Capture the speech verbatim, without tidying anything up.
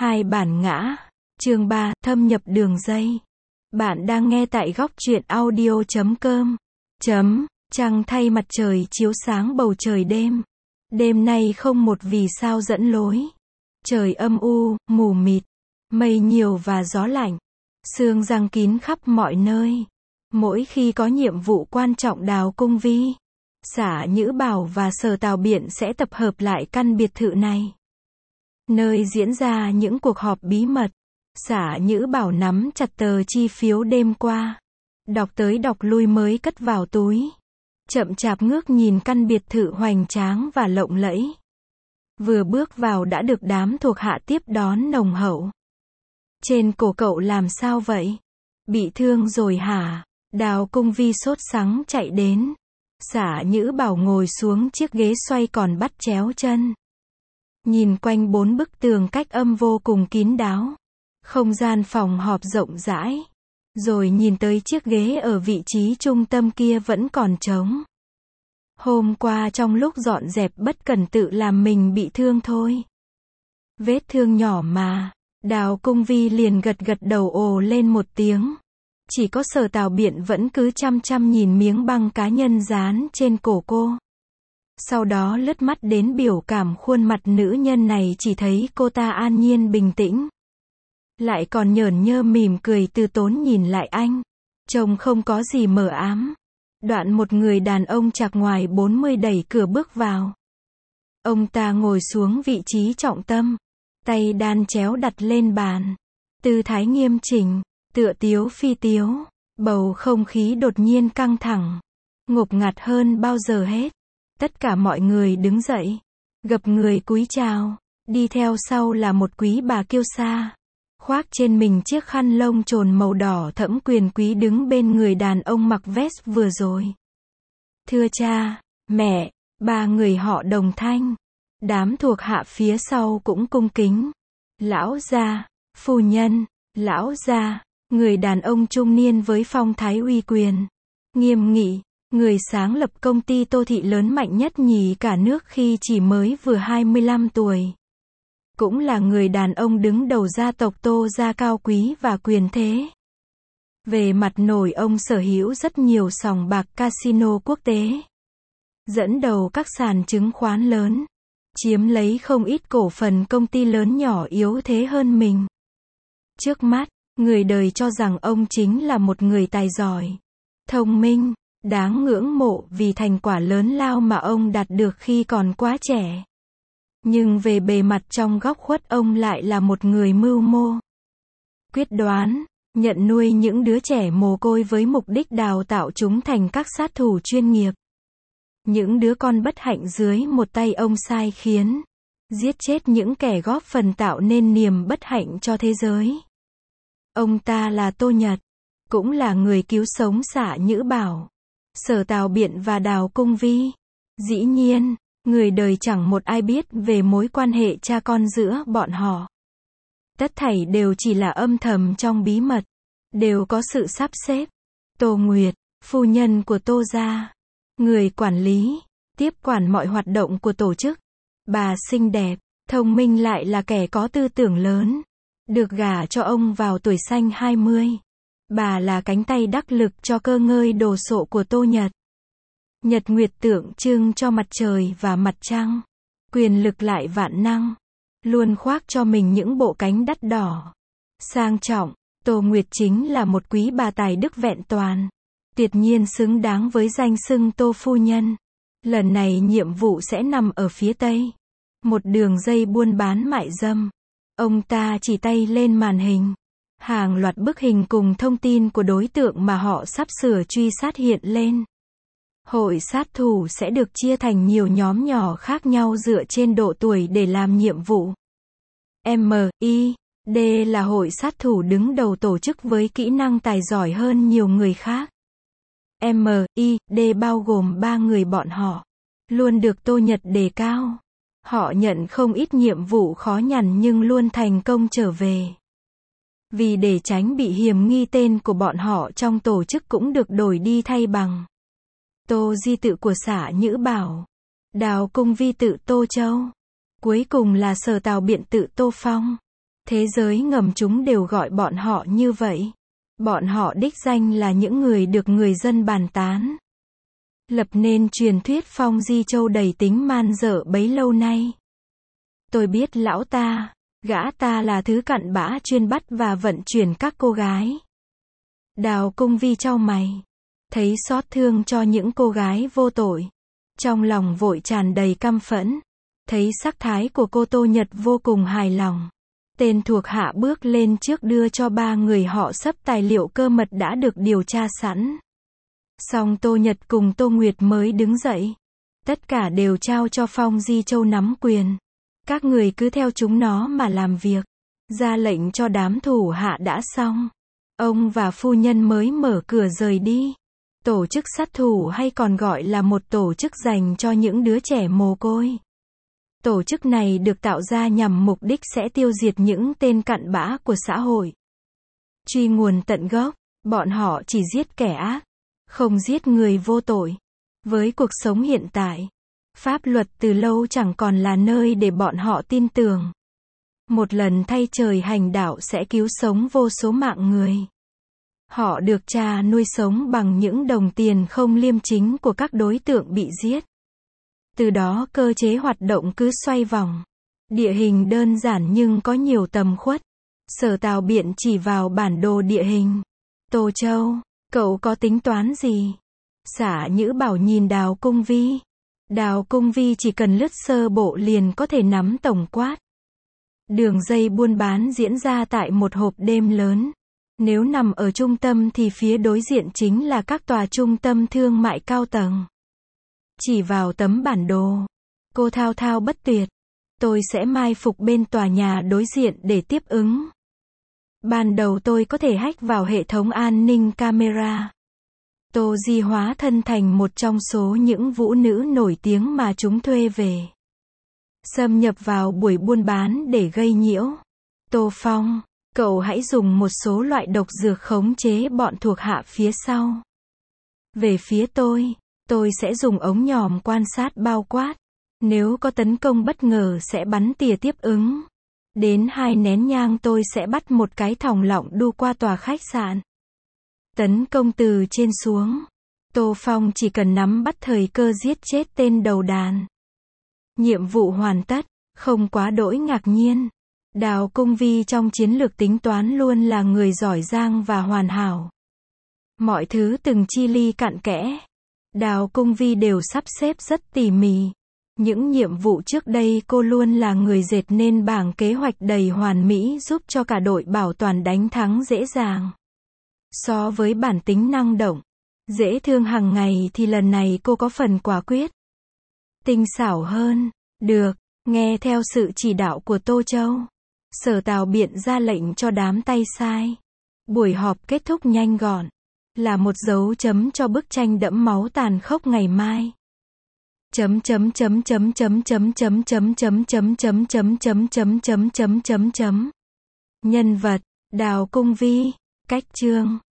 Hai bản ngã. Chương ba, thâm nhập đường dây. Bạn đang nghe tại góc truyện audio chấm com. Chấm, trăng thay mặt trời chiếu sáng bầu trời đêm. Đêm nay không một vì sao dẫn lối. Trời âm u, mù mịt, mây nhiều và gió lạnh. Sương giăng kín khắp mọi nơi. Mỗi khi có nhiệm vụ quan trọng Đào Cung Vi, Xả Nhữ Bảo và Sở Tào Biện sẽ tập hợp lại căn biệt thự này, nơi diễn ra những cuộc họp bí mật. Xả Nhữ Bảo nắm chặt tờ chi phiếu đêm qua, đọc tới đọc lui mới cất vào túi. Chậm chạp ngước nhìn căn biệt thự hoành tráng và lộng lẫy. Vừa bước vào đã được đám thuộc hạ tiếp đón nồng hậu. Trên cổ cậu làm sao vậy? Bị thương rồi hả? Đào Cung Vi sốt sắng chạy đến. Xả Nhữ Bảo ngồi xuống chiếc ghế xoay còn bắt chéo chân. Nhìn quanh bốn bức tường cách âm vô cùng kín đáo. Không gian phòng họp rộng rãi. Rồi nhìn tới chiếc ghế ở vị trí trung tâm kia vẫn còn trống. Hôm qua trong lúc dọn dẹp bất cẩn tự làm mình bị thương thôi. Vết thương nhỏ mà. Đào Cung Vi liền gật gật đầu ồ lên một tiếng. Chỉ có Sở Tào Biện vẫn cứ chăm chăm nhìn miếng băng cá nhân dán trên cổ cô. Sau đó lướt mắt đến biểu cảm khuôn mặt nữ nhân này, chỉ thấy cô ta an nhiên bình tĩnh. Lại còn nhởn nhơ mỉm cười từ tốn nhìn lại anh. Trông không có gì mờ ám. Đoạn một người đàn ông chạc ngoài bốn mươi đẩy cửa bước vào. Ông ta ngồi xuống vị trí trọng tâm. Tay đan chéo đặt lên bàn. Tư thái nghiêm chỉnh, tựa tiếu phi tiếu. Bầu không khí đột nhiên căng thẳng. Ngột ngạt hơn bao giờ hết. Tất cả mọi người đứng dậy. Gập người cúi chào. Đi theo sau là một quý bà kiêu sa. Khoác trên mình chiếc khăn lông trồn màu đỏ thẫm quyền quý đứng bên người đàn ông mặc vest vừa rồi. Thưa cha, mẹ, ba người họ đồng thanh. Đám thuộc hạ phía sau cũng cung kính. Lão gia, phu nhân, lão gia, người đàn ông trung niên với phong thái uy quyền. Nghiêm nghị, người sáng lập công ty Tô Thị lớn mạnh nhất nhì cả nước khi chỉ mới vừa hai mươi lăm tuổi. Cũng là người đàn ông đứng đầu gia tộc Tô gia cao quý và quyền thế. Về mặt nổi ông sở hữu rất nhiều sòng bạc casino quốc tế. Dẫn đầu các sàn chứng khoán lớn. Chiếm lấy không ít cổ phần công ty lớn nhỏ yếu thế hơn mình. Trước mắt, người đời cho rằng ông chính là một người tài giỏi, thông minh, đáng ngưỡng mộ vì thành quả lớn lao mà ông đạt được khi còn quá trẻ. Nhưng về bề mặt trong góc khuất ông lại là một người mưu mô, quyết đoán, nhận nuôi những đứa trẻ mồ côi với mục đích đào tạo chúng thành các sát thủ chuyên nghiệp. Những đứa con bất hạnh dưới một tay ông sai khiến, giết chết những kẻ góp phần tạo nên niềm bất hạnh cho thế giới. Ông ta là Tô Nhật, cũng là người cứu sống Xả Nhữ Bảo, Sở Tào Biện và Đào Cung Vi. Dĩ nhiên, người đời chẳng một ai biết về mối quan hệ cha con giữa bọn họ. Tất thảy đều chỉ là âm thầm trong bí mật, đều có sự sắp xếp. Tô Nguyệt, phu nhân của Tô gia, người quản lý, tiếp quản mọi hoạt động của tổ chức. Bà xinh đẹp, thông minh lại là kẻ có tư tưởng lớn. Được gả cho ông vào tuổi xanh hai mươi. Bà là cánh tay đắc lực cho cơ ngơi đồ sộ của Tô Nhật. Nhật nguyệt tượng trưng cho mặt trời và mặt trăng. Quyền lực lại vạn năng. Luôn khoác cho mình những bộ cánh đắt đỏ. Sang trọng, Tô Nguyệt chính là một quý bà tài đức vẹn toàn. Tuyệt nhiên xứng đáng với danh xưng Tô phu nhân. Lần này nhiệm vụ sẽ nằm ở phía Tây. Một đường dây buôn bán mại dâm. Ông ta chỉ tay lên màn hình. Hàng loạt bức hình cùng thông tin của đối tượng mà họ sắp sửa truy sát hiện lên. Hội sát thủ sẽ được chia thành nhiều nhóm nhỏ khác nhau dựa trên độ tuổi để làm nhiệm vụ. M I D là hội sát thủ đứng đầu tổ chức với kỹ năng tài giỏi hơn nhiều người khác. M I D bao gồm ba người bọn họ, luôn được Tô Nhật đề cao. Họ nhận không ít nhiệm vụ khó nhằn nhưng luôn thành công trở về. Vì để tránh bị hiềm nghi, tên của bọn họ trong tổ chức cũng được đổi đi thay bằng Tô Di tự của Xả Nhữ Bảo, Đào Cung Vi tự Tô Châu, cuối cùng là Sở Tào Biện tự Tô Phong. Thế giới ngầm chúng đều gọi bọn họ như vậy. Bọn họ đích danh là những người được người dân bàn tán. Lập nên truyền thuyết Phong Di Châu đầy tính man dợ bấy lâu nay. Tôi biết lão ta, gã ta là thứ cặn bã chuyên bắt và vận chuyển các cô gái. Đào Cung Vi chau mày, thấy xót thương cho những cô gái vô tội. Trong lòng vội tràn đầy căm phẫn, thấy sắc thái của cô Tô Nhật vô cùng hài lòng. Tên thuộc hạ bước lên trước đưa cho ba người họ sấp tài liệu cơ mật đã được điều tra sẵn. Xong Tô Nhật cùng Tô Nguyệt mới đứng dậy. Tất cả đều trao cho Phong Di Châu nắm quyền. Các người cứ theo chúng nó mà làm việc. Ra lệnh cho đám thủ hạ đã xong. Ông và phu nhân mới mở cửa rời đi. Tổ chức sát thủ hay còn gọi là một tổ chức dành cho những đứa trẻ mồ côi. Tổ chức này được tạo ra nhằm mục đích sẽ tiêu diệt những tên cặn bã của xã hội. Truy nguồn tận gốc, bọn họ chỉ giết kẻ ác, không giết người vô tội. Với cuộc sống hiện tại, pháp luật từ lâu chẳng còn là nơi để bọn họ tin tưởng. Một lần thay trời hành đạo sẽ cứu sống vô số mạng người. Họ được cha nuôi sống bằng những đồng tiền không liêm chính của các đối tượng bị giết. Từ đó cơ chế hoạt động cứ xoay vòng. Địa hình đơn giản nhưng có nhiều tầm khuất. Sở Tào Biện chỉ vào bản đồ địa hình. Tô Châu, cậu có tính toán gì? Xả Nhữ bảo nhìn Đào Cung Vi. Đào Cung Vi chỉ cần lướt sơ bộ liền có thể nắm tổng quát. Đường dây buôn bán diễn ra tại một hộp đêm lớn. Nếu nằm ở trung tâm thì phía đối diện chính là các tòa trung tâm thương mại cao tầng. Chỉ vào tấm bản đồ. Cô thao thao bất tuyệt. Tôi sẽ mai phục bên tòa nhà đối diện để tiếp ứng. Ban đầu tôi có thể hack vào hệ thống an ninh camera. Tô Di hóa thân thành một trong số những vũ nữ nổi tiếng mà chúng thuê về. Xâm nhập vào buổi buôn bán để gây nhiễu. Tô Phong, cậu hãy dùng một số loại độc dược khống chế bọn thuộc hạ phía sau. Về phía tôi, tôi sẽ dùng ống nhòm quan sát bao quát. Nếu có tấn công bất ngờ sẽ bắn tỉa tiếp ứng. Đến hai nén nhang tôi sẽ bắt một cái thòng lọng đu qua tòa khách sạn. Tấn công từ trên xuống. Tô Phong chỉ cần nắm bắt thời cơ giết chết tên đầu đàn. Nhiệm vụ hoàn tất, không quá đỗi ngạc nhiên. Đào Cung Vi trong chiến lược tính toán luôn là người giỏi giang và hoàn hảo. Mọi thứ từng chi ly cặn kẽ. Đào Cung Vi đều sắp xếp rất tỉ mỉ. Những nhiệm vụ trước đây cô luôn là người dệt nên bảng kế hoạch đầy hoàn mỹ giúp cho cả đội bảo toàn đánh thắng dễ dàng. So với bản tính năng động, dễ thương hàng ngày thì lần này cô có phần quả quyết. Tinh xảo hơn. Được, nghe theo sự chỉ đạo của Tô Châu. Sở Tào Biện ra lệnh cho đám tay sai. Buổi họp kết thúc nhanh gọn. Là một dấu chấm cho bức tranh đẫm máu tàn khốc ngày mai. Chấm chấm chấm chấm chấm chấm chấm chấm chấm chấm chấm chấm chấm chấm chấm chấm chấm chấm. Nhân vật, Đào Cung Vi. Cách chương.